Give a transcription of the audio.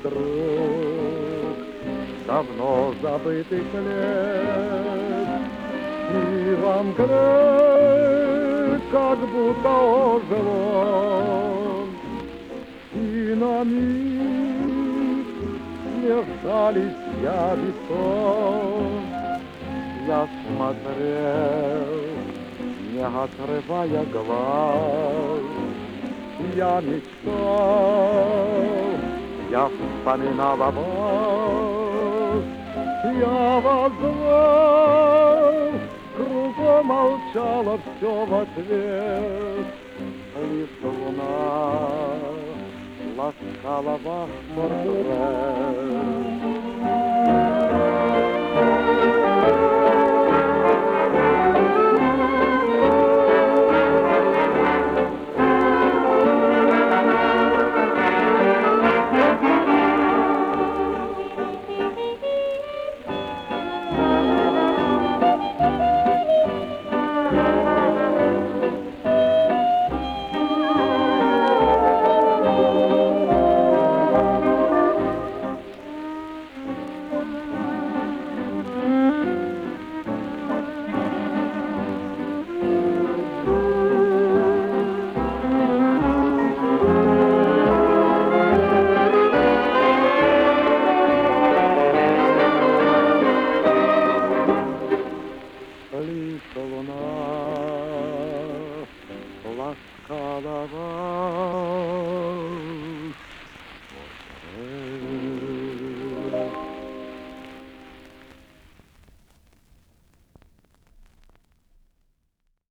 вдруг давно забытых лет, и вам греет, как будто ожил он, и на миг смешались я и сон. Я смотрел, не отрывая глаз, я мечтал, я вспоминал о вас, я вас звал, кругом молчало все в ответ, лишь луна ласкала ваш портрет.